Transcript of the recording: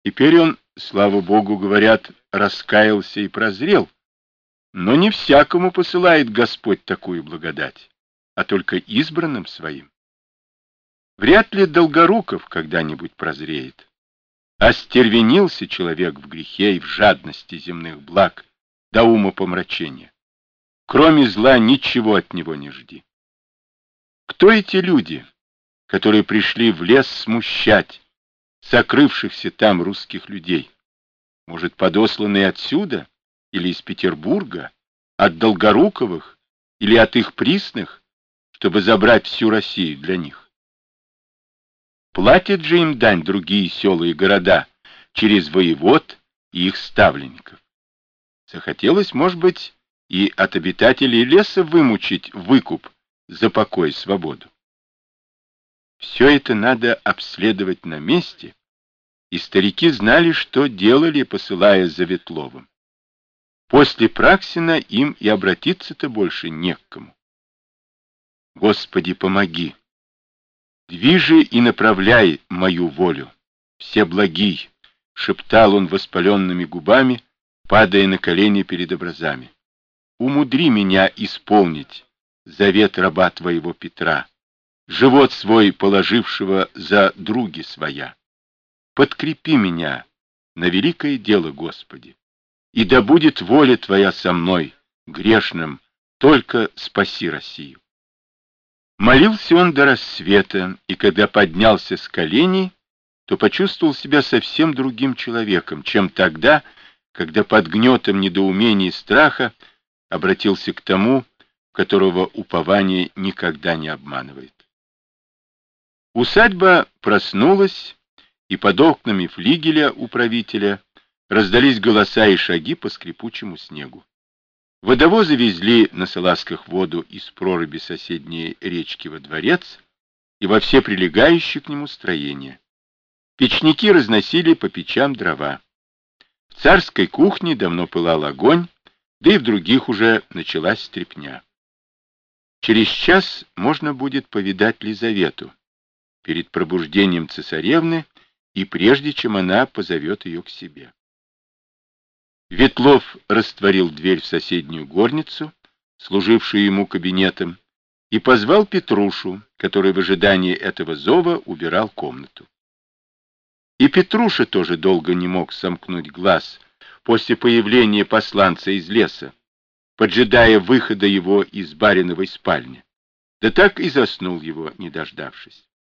Теперь он, слава богу, говорят, раскаялся и прозрел, но не всякому посылает Господь такую благодать, а только избранным своим. Вряд ли Долгоруков когда-нибудь прозреет. Остервенился человек в грехе и в жадности земных благ до умопомрачения. Кроме зла ничего от него не жди. Кто эти люди, которые пришли в лес смущать сокрывшихся там русских людей? Может, подосланные отсюда или из Петербурга, от Долгоруковых или от их присных, чтобы забрать всю Россию для них? Платят же им дань другие села и города через воевод и их ставленников. Захотелось, может быть, и от обитателей леса вымучить выкуп за покой и свободу. Все это надо обследовать на месте, и старики знали, что делали, посылая за Ветловым. После Праксина им и обратиться-то больше не к кому. Господи, помоги! Движи и направляй мою волю, всеблагий, шептал он воспаленными губами, падая на колени перед образами. Умудри меня исполнить завет раба твоего Петра, живот свой положившего за други своя. Подкрепи меня на великое дело, Господи, и да будет воля твоя со мной, грешным, только спаси Россию. Молился он до рассвета, и когда поднялся с коленей, то почувствовал себя совсем другим человеком, чем тогда, когда под гнетом недоумения и страха обратился к тому, которого упование никогда не обманывает. Усадьба проснулась, и под окнами флигеля управителя раздались голоса и шаги по скрипучему снегу. Водовозы везли на салазках воду из проруби соседней речки во дворец и во все прилегающие к нему строения. Печники разносили по печам дрова. В царской кухне давно пылал огонь, да и в других уже началась стрепня. Через час можно будет повидать Лизавету перед пробуждением цесаревны и прежде чем она позовет ее к себе. Ветлов растворил дверь в соседнюю горницу, служившую ему кабинетом, и позвал Петрушу, который в ожидании этого зова убирал комнату. И Петруша тоже долго не мог сомкнуть глаз после появления посланца из леса, поджидая выхода его из бариновой спальни, да так и заснул его, не дождавшись.